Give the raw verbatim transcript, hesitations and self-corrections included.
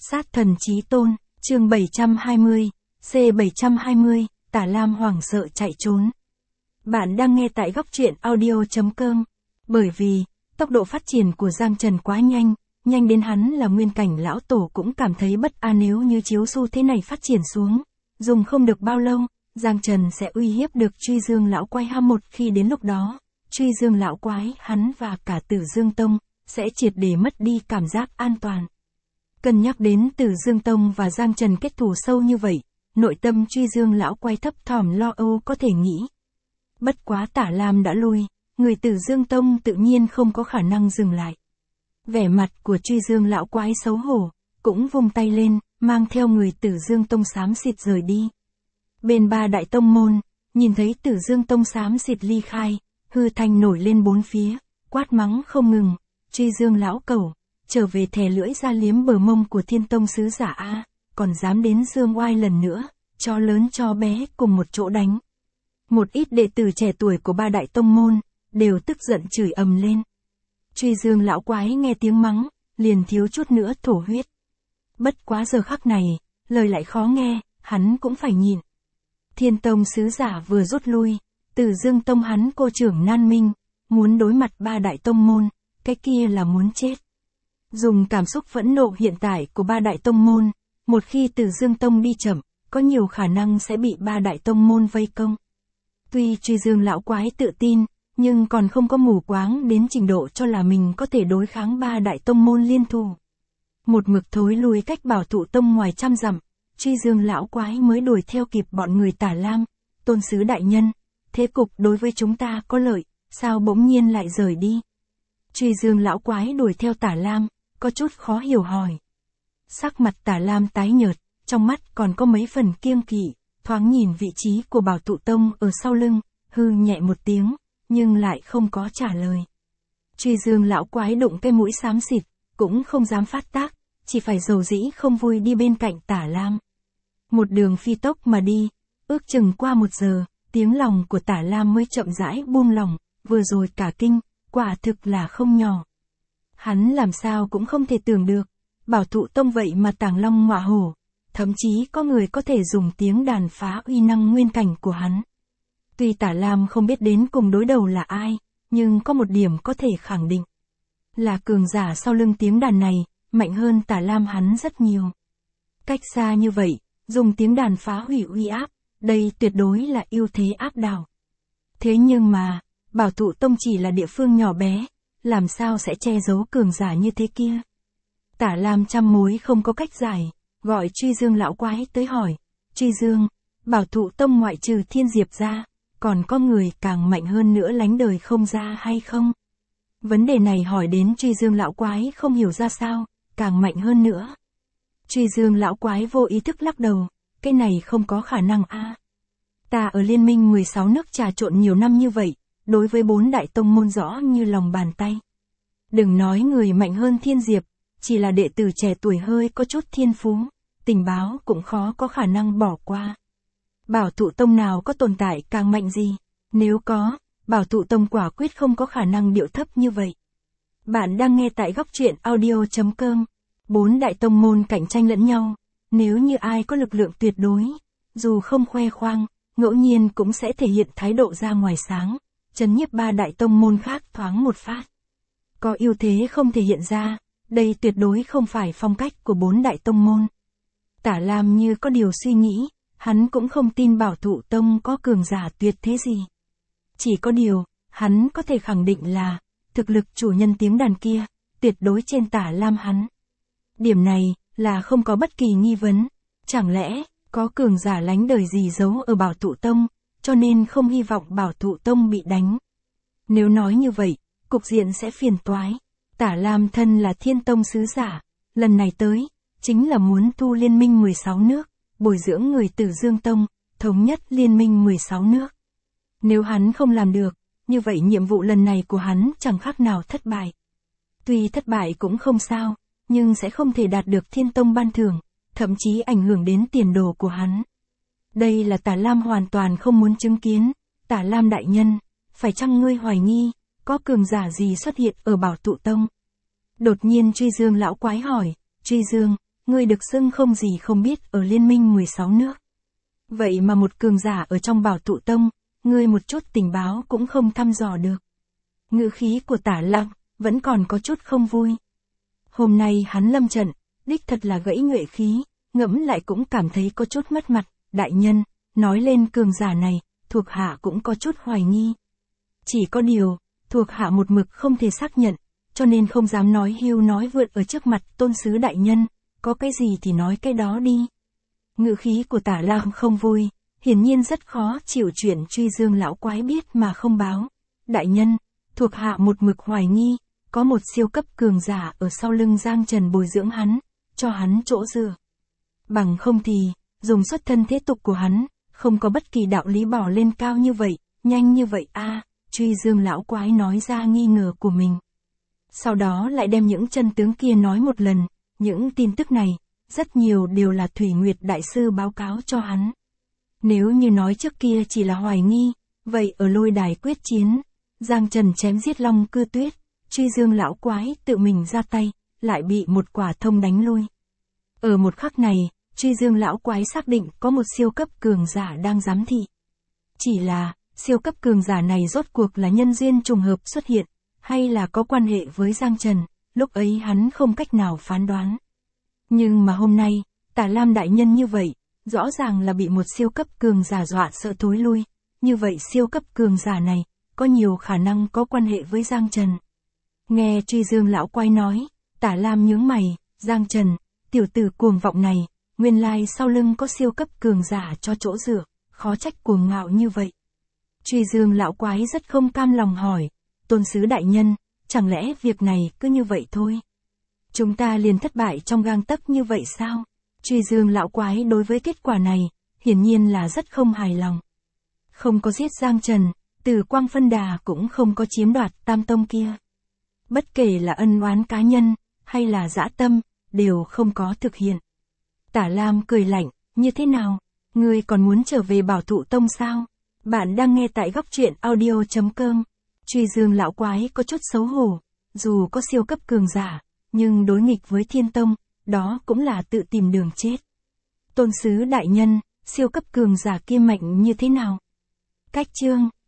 Sát thần chí tôn, chương bảy trăm hai mươi, C bảy trăm hai mươi, Tả Lam hoảng sợ chạy trốn. Bạn đang nghe tại góc truyện audio chấm com. Bởi vì, tốc độ phát triển của Giang Trần quá nhanh, nhanh đến hắn là nguyên cảnh lão tổ cũng cảm thấy bất an nếu như chiếu xu thế này phát triển xuống. Dùng không được bao lâu, Giang Trần sẽ uy hiếp được Truy Dương lão quái ha một khi đến lúc đó. Truy Dương lão quái, hắn và cả Tử Dương Tông, sẽ triệt để mất đi cảm giác an toàn. Cân nhắc đến Tử Dương Tông và Giang Trần kết thù sâu như vậy, nội tâm Truy Dương lão quái thấp thỏm lo âu có thể nghĩ. Bất quá Tả Lam đã lui, người Tử Dương Tông tự nhiên không có khả năng dừng lại. Vẻ mặt của Truy Dương lão quái xấu hổ, cũng vung tay lên, mang theo người Tử Dương Tông xám xịt rời đi. Bên ba đại tông môn, nhìn thấy Tử Dương Tông xám xịt ly khai, hư thanh nổi lên bốn phía, quát mắng không ngừng. Truy Dương lão cẩu, trở về thè lưỡi ra liếm bờ mông của Thiên Tông sứ giả a, còn dám đến Dương Oai lần nữa, cho lớn cho bé cùng một chỗ đánh. Một ít đệ tử trẻ tuổi của ba đại tông môn, đều tức giận chửi ầm lên. Truy Dương lão quái nghe tiếng mắng, liền thiếu chút nữa thổ huyết. Bất quá giờ khắc này, lời lại khó nghe, hắn cũng phải nhịn. Thiên Tông sứ giả vừa rút lui, Tử Dương Tông hắn cô trưởng Nan Minh, muốn đối mặt ba đại tông môn, cái kia là muốn chết. Dùng cảm xúc phẫn nộ hiện tại của ba đại tông môn, một khi Tử Dương Tông đi chậm, có nhiều khả năng sẽ bị ba đại tông môn vây công. Tuy Truy Dương lão quái tự tin, nhưng còn không có mù quáng đến trình độ cho là mình có thể đối kháng ba đại tông môn liên thủ. Một mực thối lùi cách Bảo Thụ Tông ngoài trăm dặm, Truy Dương lão quái mới đuổi theo kịp bọn người Tả Lam. Tôn sứ đại nhân, thế cục đối với chúng ta có lợi, sao bỗng nhiên lại rời đi? Truy Dương lão quái đuổi theo Tả Lam, có chút khó hiểu hỏi. Sắc mặt Tả Lam tái nhợt, trong mắt còn có mấy phần kiêng kỵ, thoáng nhìn vị trí của Bảo Thụ Tông ở sau lưng, hư nhẹ một tiếng, nhưng lại không có trả lời. Truy Dương lão quái đụng cái mũi xám xịt, cũng không dám phát tác, chỉ phải dầu dĩ không vui đi bên cạnh Tả Lam. Một đường phi tốc mà đi, ước chừng qua một giờ, tiếng lòng của Tả Lam mới chậm rãi buông lòng, vừa rồi cả kinh, quả thực là không nhỏ. Hắn làm sao cũng không thể tưởng được, Bảo Thụ Tông vậy mà tàng long ngọa hổ, thậm chí có người có thể dùng tiếng đàn phá uy năng nguyên cảnh của hắn. Tuy Tả Lam không biết đến cùng đối đầu là ai, nhưng có một điểm có thể khẳng định. Là cường giả sau lưng tiếng đàn này, mạnh hơn Tả Lam hắn rất nhiều. Cách xa như vậy, dùng tiếng đàn phá hủy uy áp, đây tuyệt đối là ưu thế áp đảo. Thế nhưng mà, Bảo Thụ Tông chỉ là địa phương nhỏ bé, làm sao sẽ che giấu cường giả như thế kia? Tả Lam trăm mối không có cách giải, gọi Truy Dương lão quái tới hỏi. Truy Dương, Bảo Thụ Tông ngoại trừ Thiên Diệp ra, còn có người càng mạnh hơn nữa lánh đời không ra hay không? Vấn đề này hỏi đến Truy Dương lão quái không hiểu ra sao, càng mạnh hơn nữa. Truy Dương lão quái vô ý thức lắc đầu, cái này không có khả năng a. Ta ở Liên minh mười sáu nước trà trộn nhiều năm như vậy, đối với bốn đại tông môn rõ như lòng bàn tay. Đừng nói người mạnh hơn Thiên Diệp, chỉ là đệ tử trẻ tuổi hơi có chút thiên phú, tình báo cũng khó có khả năng bỏ qua. Bảo Thụ Tông nào có tồn tại càng mạnh gì? Nếu có, Bảo Thụ Tông quả quyết không có khả năng điệu thấp như vậy. Bạn đang nghe tại góc truyện audio chấm com. Bốn đại tông môn cạnh tranh lẫn nhau, nếu như ai có lực lượng tuyệt đối, dù không khoe khoang, ngẫu nhiên cũng sẽ thể hiện thái độ ra ngoài sáng, trấn nhiếp ba đại tông môn khác thoáng một phát. Có ưu thế không thể hiện ra, đây tuyệt đối không phải phong cách của bốn đại tông môn. Tả Lam như có điều suy nghĩ, hắn cũng không tin Bảo Thụ Tông có cường giả tuyệt thế gì. Chỉ có điều, hắn có thể khẳng định là, thực lực chủ nhân tiếng đàn kia, tuyệt đối trên Tả Lam hắn. Điểm này, là không có bất kỳ nghi vấn. Chẳng lẽ, có cường giả lánh đời gì giấu ở Bảo Thụ Tông, cho nên không hy vọng Bảo Thụ Tông bị đánh. Nếu nói như vậy, cục diện sẽ phiền toái. Tả Lam thân là Thiên Tông sứ giả, lần này tới, chính là muốn thu liên minh mười sáu nước, bồi dưỡng người Tử Dương Tông, thống nhất liên minh mười sáu nước. Nếu hắn không làm được, như vậy nhiệm vụ lần này của hắn chẳng khác nào thất bại. Tuy thất bại cũng không sao, nhưng sẽ không thể đạt được Thiên Tông ban thưởng, thậm chí ảnh hưởng đến tiền đồ của hắn. Đây là Tả Lam hoàn toàn không muốn chứng kiến. Tả Lam đại nhân, phải chăng ngươi hoài nghi, có cường giả gì xuất hiện ở Bảo Thụ Tông? Đột nhiên Truy Dương lão quái hỏi. Truy Dương, ngươi được xưng không gì không biết ở Liên minh mười sáu nước. Vậy mà một cường giả ở trong Bảo Thụ Tông, ngươi một chút tình báo cũng không thăm dò được. Ngữ khí của Tả Lam vẫn còn có chút không vui. Hôm nay hắn lâm trận, đích thật là gãy nhuệ khí, ngẫm lại cũng cảm thấy có chút mất mặt. Đại nhân, nói lên cường giả này, thuộc hạ cũng có chút hoài nghi. Chỉ có điều, thuộc hạ một mực không thể xác nhận, cho nên không dám nói hưu nói vượt ở trước mặt tôn sứ đại nhân, có cái gì thì nói cái đó đi. Ngữ khí của Tả Lam không vui, hiển nhiên rất khó chịu chuyện Truy Dương lão quái biết mà không báo. Đại nhân, thuộc hạ một mực hoài nghi, có một siêu cấp cường giả ở sau lưng Giang Trần bồi dưỡng hắn, cho hắn chỗ dựa. Bằng không thì, dùng xuất thân thế tục của hắn, không có bất kỳ đạo lý bỏ lên cao như vậy, nhanh như vậy a. Truy Dương lão quái nói ra nghi ngờ của mình. Sau đó lại đem những chân tướng kia nói một lần, những tin tức này, rất nhiều đều là Thủy Nguyệt Đại Sư báo cáo cho hắn. Nếu như nói trước kia chỉ là hoài nghi, vậy ở lôi đài quyết chiến, Giang Trần chém giết Long Cư Tuyết, Truy Dương lão quái tự mình ra tay, lại bị một quả thông đánh lui. Ở một khắc này, Truy Dương lão quái xác định có một siêu cấp cường giả đang giám thị. Chỉ là, siêu cấp cường giả này rốt cuộc là nhân duyên trùng hợp xuất hiện, hay là có quan hệ với Giang Trần, lúc ấy hắn không cách nào phán đoán. Nhưng mà hôm nay, Tả Lam đại nhân như vậy, rõ ràng là bị một siêu cấp cường giả dọa sợ thối lui, như vậy siêu cấp cường giả này, có nhiều khả năng có quan hệ với Giang Trần. Nghe Truy Dương lão quái nói, Tả Lam nhướng mày, Giang Trần, tiểu tử cuồng vọng này, nguyên lai sau lưng có siêu cấp cường giả cho chỗ dựa, khó trách cuồng ngạo như vậy. Truy Dương lão quái rất không cam lòng hỏi, tôn sứ đại nhân, chẳng lẽ việc này cứ như vậy thôi? Chúng ta liền thất bại trong gang tấc như vậy sao? Truy Dương lão quái đối với kết quả này, hiển nhiên là rất không hài lòng. Không có giết Giang Trần, Từ Quang Phân Đà cũng không có chiếm đoạt Tam Tông kia. Bất kể là ân oán cá nhân, hay là dã tâm, đều không có thực hiện. Tả Lam cười lạnh, như thế nào? Ngươi còn muốn trở về Bảo Thụ Tông sao? Bạn đang nghe tại góc truyện audio chấm com. Truy Dương lão quái có chút xấu hổ, dù có siêu cấp cường giả, nhưng đối nghịch với Thiên Tông, đó cũng là tự tìm đường chết. Tôn sứ đại nhân, siêu cấp cường giả kia mạnh như thế nào? Cách chương